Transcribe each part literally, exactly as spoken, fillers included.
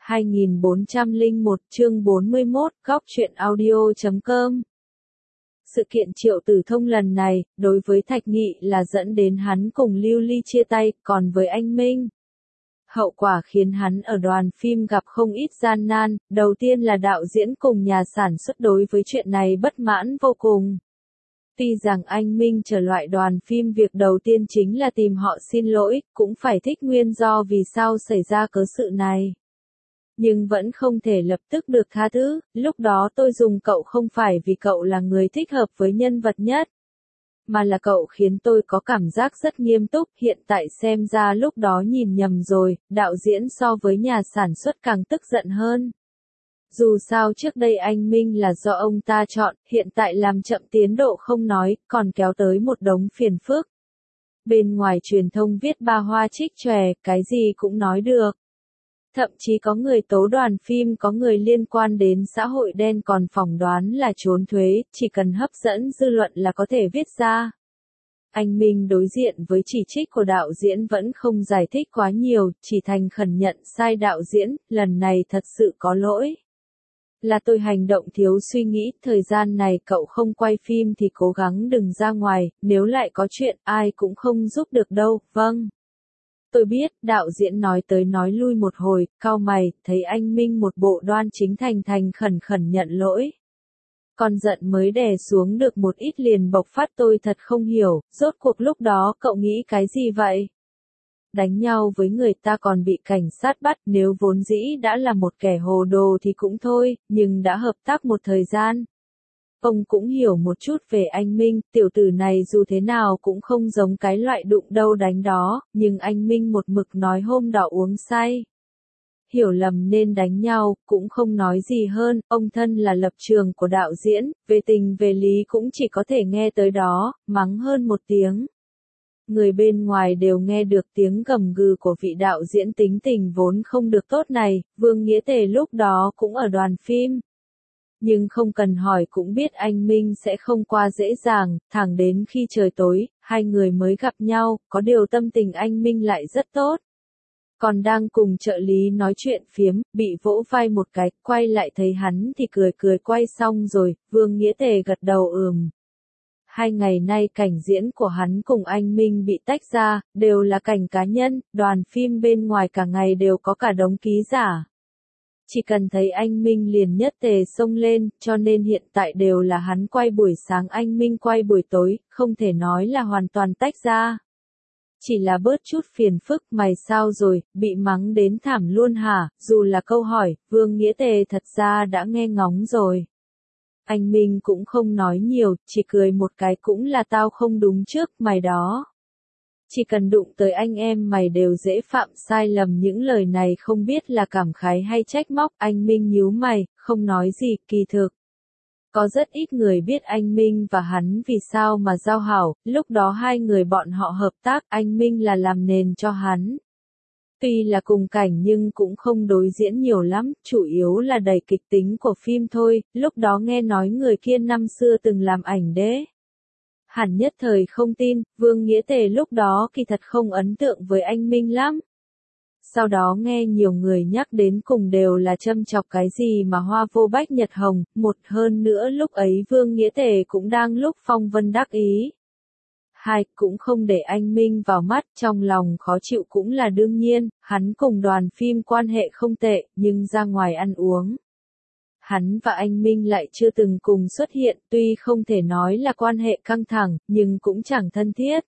hai nghìn bốn trăm lẻ một chương bốn mươi mốt, góc truyện audio chấm com. Sự kiện Triệu Tử Thông lần này, đối với Thạch Nghị là dẫn đến hắn cùng Lưu Ly chia tay, còn với anh Minh, hậu quả khiến hắn ở đoàn phim gặp không ít gian nan. Đầu tiên là đạo diễn cùng nhà sản xuất đối với chuyện này bất mãn vô cùng. Tuy rằng anh Minh trở loại đoàn phim việc đầu tiên chính là tìm họ xin lỗi, cũng phải thích nguyên do vì sao xảy ra cớ sự này. Nhưng vẫn không thể lập tức được tha thứ. Lúc đó tôi dùng cậu không phải vì cậu là người thích hợp với nhân vật nhất, mà là cậu khiến tôi có cảm giác rất nghiêm túc. Hiện tại xem ra lúc đó nhìn nhầm rồi, đạo diễn so với nhà sản xuất càng tức giận hơn. Dù sao trước đây anh Minh là do ông ta chọn, hiện tại làm chậm tiến độ không nói, còn kéo tới một đống phiền phức. Bên ngoài truyền thông viết ba hoa trích chòe, cái gì cũng nói được. Thậm chí có người tố đoàn phim có người liên quan đến xã hội đen, còn phỏng đoán là trốn thuế, chỉ cần hấp dẫn dư luận là có thể viết ra. Anh Minh đối diện với chỉ trích của đạo diễn vẫn không giải thích quá nhiều, chỉ thành khẩn nhận sai đạo diễn, lần này thật sự có lỗi. Là tôi hành động thiếu suy nghĩ, thời gian này cậu không quay phim thì cố gắng đừng ra ngoài, nếu lại có chuyện ai cũng không giúp được đâu. Vâng. Tôi biết, đạo diễn nói tới nói lui một hồi, cau mày, thấy anh Minh một bộ đoan chính thành thành khẩn khẩn nhận lỗi. Con giận mới đè xuống được một ít liền bộc phát. Tôi thật không hiểu, rốt cuộc lúc đó cậu nghĩ cái gì vậy? Đánh nhau với người ta còn bị cảnh sát bắt, nếu vốn dĩ đã là một kẻ hồ đồ thì cũng thôi, nhưng đã hợp tác một thời gian. Ông cũng hiểu một chút về anh Minh, tiểu tử này dù thế nào cũng không giống cái loại đụng đâu đánh đó, nhưng anh Minh một mực nói hôm đó uống say. Hiểu lầm nên đánh nhau, cũng không nói gì hơn. Ông thân là lập trường của đạo diễn, về tình về lý cũng chỉ có thể nghe tới đó, mắng hơn một tiếng. Người bên ngoài đều nghe được tiếng gầm gừ của vị đạo diễn tính tình vốn không được tốt này. Vương Nghĩa Tề lúc đó cũng ở đoàn phim. Nhưng không cần hỏi cũng biết anh Minh sẽ không qua dễ dàng, thẳng đến khi trời tối, hai người mới gặp nhau, có điều tâm tình anh Minh lại rất tốt. Còn đang cùng trợ lý nói chuyện phiếm, bị vỗ vai một cái, quay lại thấy hắn thì cười cười. Quay xong rồi, Vương Nghĩa Tề gật đầu ừm. Hai ngày nay cảnh diễn của hắn cùng anh Minh bị tách ra, đều là cảnh cá nhân, đoàn phim bên ngoài cả ngày đều có cả đống ký giả. Chỉ cần thấy anh Minh liền nhất tề xông lên, cho nên hiện tại đều là hắn quay buổi sáng anh Minh quay buổi tối, không thể nói là hoàn toàn tách ra. Chỉ là bớt chút phiền phức. Mày sao rồi, bị mắng đến thảm luôn hả? Dù là câu hỏi, Vương Nghĩa Tề thật ra đã nghe ngóng rồi. Anh Minh cũng không nói nhiều, chỉ cười một cái, cũng là tao không đúng trước mày đó. Chỉ cần đụng tới anh em mày đều dễ phạm sai lầm. Những lời này không biết là cảm khái hay trách móc. Anh Minh nhíu mày, không nói gì. Kỳ thực, có rất ít người biết anh Minh và hắn vì sao mà giao hảo. Lúc đó hai người bọn họ hợp tác, anh Minh là làm nền cho hắn. Tuy là cùng cảnh nhưng cũng không đối diễn nhiều lắm, chủ yếu là đẩy kịch tính của phim thôi. Lúc đó nghe nói người kia năm xưa từng làm ảnh đế. Hẳn nhất thời không tin. Vương Nghĩa Tề lúc đó kỳ thật không ấn tượng với anh Minh lắm. Sau đó nghe nhiều người nhắc đến cùng đều là châm chọc cái gì mà hoa vô bách nhật hồng. Một hơn nữa lúc ấy Vương Nghĩa Tề cũng đang lúc phong vân đắc ý. Hai, cũng không để anh Minh vào mắt, trong lòng khó chịu cũng là đương nhiên. Hắn cùng đoàn phim quan hệ không tệ, nhưng ra ngoài ăn uống, hắn và anh Minh lại chưa từng cùng xuất hiện. Tuy không thể nói là quan hệ căng thẳng, nhưng cũng chẳng thân thiết.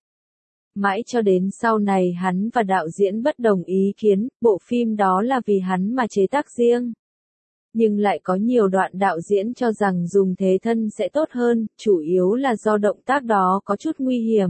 Mãi cho đến sau này hắn và đạo diễn bất đồng ý kiến, bộ phim đó là vì hắn mà chế tác riêng. Nhưng lại có nhiều đoạn đạo diễn cho rằng dùng thế thân sẽ tốt hơn, chủ yếu là do động tác đó có chút nguy hiểm.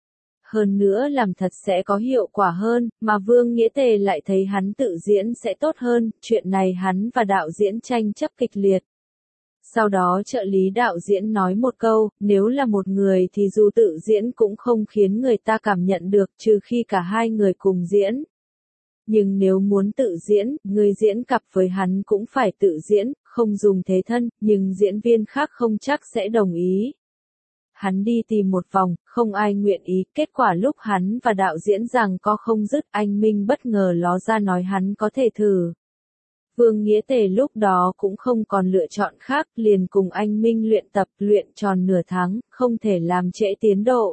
Hơn nữa làm thật sẽ có hiệu quả hơn, mà Vương Nghĩa Tề lại thấy hắn tự diễn sẽ tốt hơn. Chuyện này hắn và đạo diễn tranh chấp kịch liệt. Sau đó trợ lý đạo diễn nói một câu, nếu là một người thì dù tự diễn cũng không khiến người ta cảm nhận được, trừ khi cả hai người cùng diễn. Nhưng nếu muốn tự diễn, người diễn cặp với hắn cũng phải tự diễn, không dùng thế thân, nhưng diễn viên khác không chắc sẽ đồng ý. Hắn đi tìm một vòng, không ai nguyện ý, kết quả lúc hắn và đạo diễn rằng có không dứt, anh Minh bất ngờ ló ra nói hắn có thể thử. Vương Nghĩa Tề lúc đó cũng không còn lựa chọn khác, liền cùng anh Minh luyện tập, luyện tròn nửa tháng, không thể làm trễ tiến độ.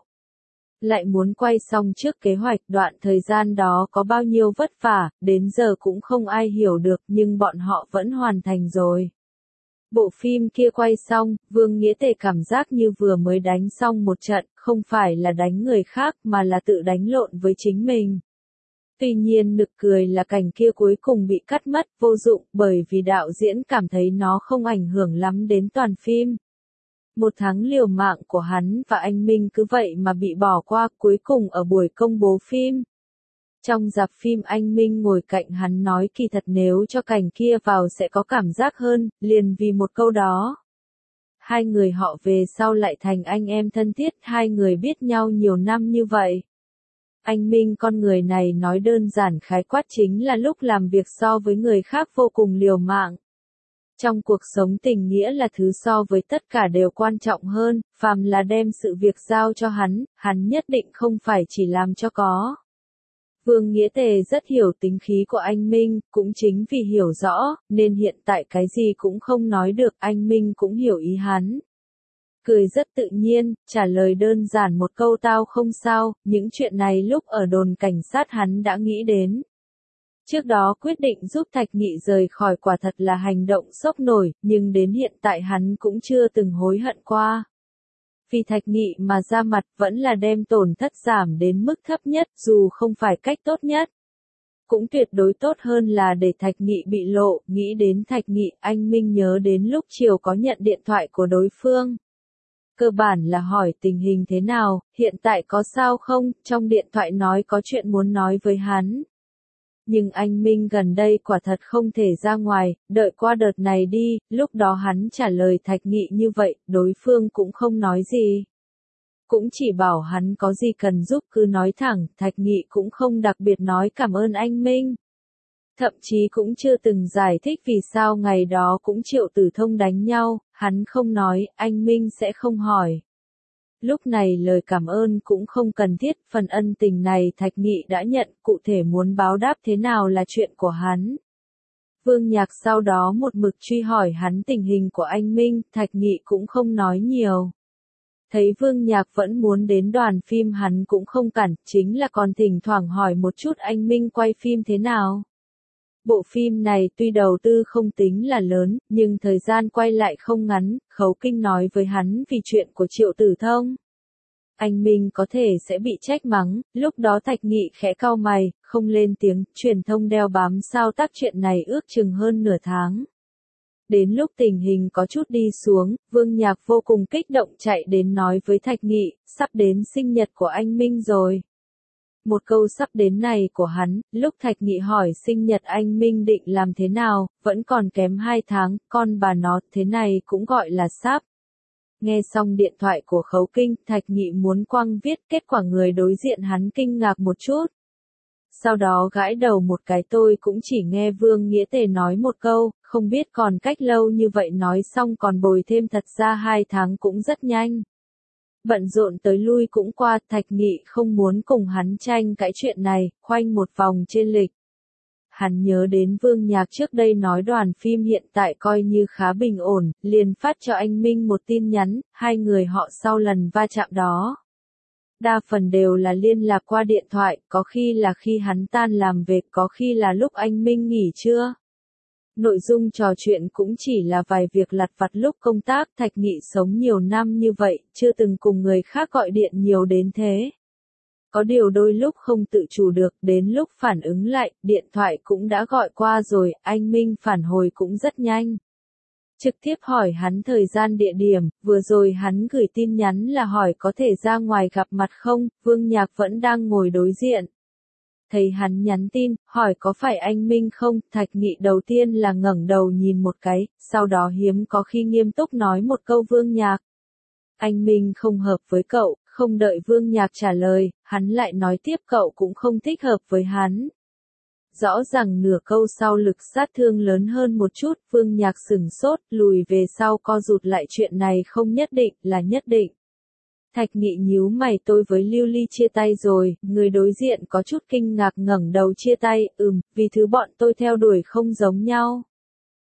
Lại muốn quay xong trước kế hoạch, đoạn thời gian đó có bao nhiêu vất vả, đến giờ cũng không ai hiểu được, nhưng bọn họ vẫn hoàn thành rồi. Bộ phim kia quay xong, Vương Nghĩa Tề cảm giác như vừa mới đánh xong một trận, không phải là đánh người khác mà là tự đánh lộn với chính mình. Tuy nhiên nực cười là cảnh kia cuối cùng bị cắt mất, vô dụng, bởi vì đạo diễn cảm thấy nó không ảnh hưởng lắm đến toàn phim. Một tháng liều mạng của hắn và anh Minh cứ vậy mà bị bỏ qua, cuối cùng ở buổi công bố phim. Trong rạp phim anh Minh ngồi cạnh hắn nói kỳ thật nếu cho cảnh kia vào sẽ có cảm giác hơn, liền vì một câu đó. Hai người họ về sau lại thành anh em thân thiết, hai người biết nhau nhiều năm như vậy. Anh Minh con người này nói đơn giản khái quát chính là lúc làm việc so với người khác vô cùng liều mạng. Trong cuộc sống tình nghĩa là thứ so với tất cả đều quan trọng hơn, phàm là đem sự việc giao cho hắn, hắn nhất định không phải chỉ làm cho có. Vương Nghĩa Tề rất hiểu tính khí của anh Minh, cũng chính vì hiểu rõ, nên hiện tại cái gì cũng không nói được, anh Minh cũng hiểu ý hắn. Cười rất tự nhiên, trả lời đơn giản một câu tao không sao, những chuyện này lúc ở đồn cảnh sát hắn đã nghĩ đến. Trước đó quyết định giúp Thạch Nghị rời khỏi quả thật là hành động sốc nổi, nhưng đến hiện tại hắn cũng chưa từng hối hận qua. Vì Thạch Nghị mà ra mặt vẫn là đem tổn thất giảm đến mức thấp nhất, dù không phải cách tốt nhất. Cũng tuyệt đối tốt hơn là để Thạch Nghị bị lộ, nghĩ đến Thạch Nghị, anh Minh nhớ đến lúc chiều có nhận điện thoại của đối phương. Cơ bản là hỏi tình hình thế nào, hiện tại có sao không, trong điện thoại nói có chuyện muốn nói với hắn. Nhưng anh Minh gần đây quả thật không thể ra ngoài, đợi qua đợt này đi, lúc đó hắn trả lời Thạch Nghị như vậy, đối phương cũng không nói gì. Cũng chỉ bảo hắn có gì cần giúp cứ nói thẳng, Thạch Nghị cũng không đặc biệt nói cảm ơn anh Minh. Thậm chí cũng chưa từng giải thích vì sao ngày đó cũng Triệu Tử Thông đánh nhau, hắn không nói, anh Minh sẽ không hỏi. Lúc này lời cảm ơn cũng không cần thiết, phần ân tình này Thạch Nghị đã nhận, cụ thể muốn báo đáp thế nào là chuyện của hắn. Vương Nhạc sau đó một mực truy hỏi hắn tình hình của anh Minh, Thạch Nghị cũng không nói nhiều. Thấy Vương Nhạc vẫn muốn đến đoàn phim hắn cũng không cản, chính là còn thỉnh thoảng hỏi một chút anh Minh quay phim thế nào. Bộ phim này tuy đầu tư không tính là lớn, nhưng thời gian quay lại không ngắn, Khấu Kinh nói với hắn vì chuyện của Triệu Tử Thông. Anh Minh có thể sẽ bị trách mắng, lúc đó Thạch Nghị khẽ cau mày, không lên tiếng, truyền thông đeo bám sao tác chuyện này ước chừng hơn nửa tháng. Đến lúc tình hình có chút đi xuống, Vương Nhạc vô cùng kích động chạy đến nói với Thạch Nghị, sắp đến sinh nhật của anh Minh rồi. Một câu sắp đến này của hắn, lúc Thạch Nghị hỏi sinh nhật anh Minh định làm thế nào, vẫn còn kém hai tháng, con bà nó, thế này cũng gọi là sắp. Nghe xong điện thoại của Khấu Kinh, Thạch Nghị muốn quăng viết, kết quả người đối diện hắn kinh ngạc một chút. Sau đó gãi đầu một cái, tôi cũng chỉ nghe Vương Nghĩa Tề nói một câu, không biết còn cách lâu như vậy, nói xong còn bồi thêm thật ra hai tháng cũng rất nhanh. Bận rộn tới lui cũng qua, Thạch Nghị không muốn cùng hắn tranh cãi chuyện này, khoanh một vòng trên lịch. Hắn nhớ đến Vương Nhạc trước đây nói đoàn phim hiện tại coi như khá bình ổn, liền phát cho anh Minh một tin nhắn, hai người họ sau lần va chạm đó. Đa phần đều là liên lạc qua điện thoại, có khi là khi hắn tan làm về, có khi là lúc anh Minh nghỉ trưa. Nội dung trò chuyện cũng chỉ là vài việc lặt vặt lúc công tác, Thạch Nghị sống nhiều năm như vậy, chưa từng cùng người khác gọi điện nhiều đến thế. Có điều đôi lúc không tự chủ được, đến lúc phản ứng lại, điện thoại cũng đã gọi qua rồi, anh Minh phản hồi cũng rất nhanh. Trực tiếp hỏi hắn thời gian địa điểm, vừa rồi hắn gửi tin nhắn là hỏi có thể ra ngoài gặp mặt không, Vương Nhạc vẫn đang ngồi đối diện. Thấy hắn nhắn tin, hỏi có phải anh Minh không, Thạch Nghị đầu tiên là ngẩng đầu nhìn một cái, sau đó hiếm có khi nghiêm túc nói một câu Vương Nhạc. Anh Minh không hợp với cậu, không đợi Vương Nhạc trả lời, hắn lại nói tiếp cậu cũng không thích hợp với hắn. Rõ ràng nửa câu sau lực sát thương lớn hơn một chút, Vương Nhạc sửng sốt, lùi về sau co rụt lại, chuyện này không nhất định, là nhất định. Thạch Nghị nhíu mày, tôi với Lưu Ly chia tay rồi, người đối diện có chút kinh ngạc ngẩng đầu, chia tay, ừm, vì thứ bọn tôi theo đuổi không giống nhau.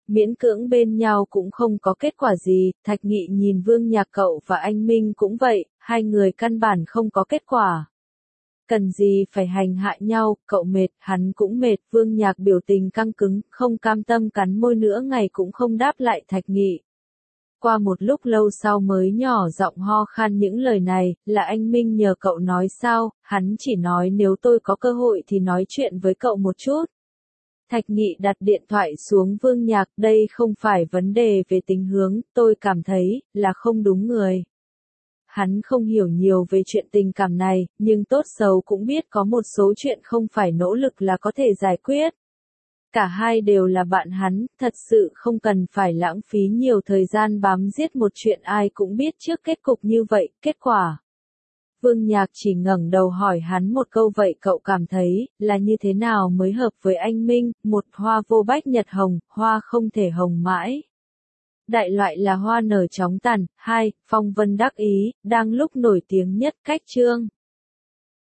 Miễn cưỡng bên nhau cũng không có kết quả gì, Thạch Nghị nhìn Vương Nhạc cậu và anh Minh cũng vậy, hai người căn bản không có kết quả. Cần gì phải hành hạ nhau, cậu mệt, hắn cũng mệt, Vương Nhạc biểu tình căng cứng, không cam tâm cắn môi nửa ngày cũng không đáp lại Thạch Nghị. Qua một lúc lâu sau mới nhỏ giọng ho khan những lời này, là anh Minh nhờ cậu nói sao, hắn chỉ nói nếu tôi có cơ hội thì nói chuyện với cậu một chút. Thạch Nghị đặt điện thoại xuống. Vương Nhạc, đây không phải vấn đề về tính hướng, tôi cảm thấy, là không đúng người. Hắn không hiểu nhiều về chuyện tình cảm này, nhưng tốt xấu cũng biết có một số chuyện không phải nỗ lực là có thể giải quyết. Cả hai đều là bạn hắn, thật sự không cần phải lãng phí nhiều thời gian bám giết một chuyện ai cũng biết trước kết cục như vậy, kết quả. Vương Nhạc chỉ ngẩng đầu hỏi hắn một câu vậy cậu cảm thấy, là như thế nào mới hợp với anh Minh, một hoa vô bách nhật hồng, hoa không thể hồng mãi. Đại loại là hoa nở chóng tàn, hai, phong vân đắc ý, đang lúc nổi tiếng nhất cách chương.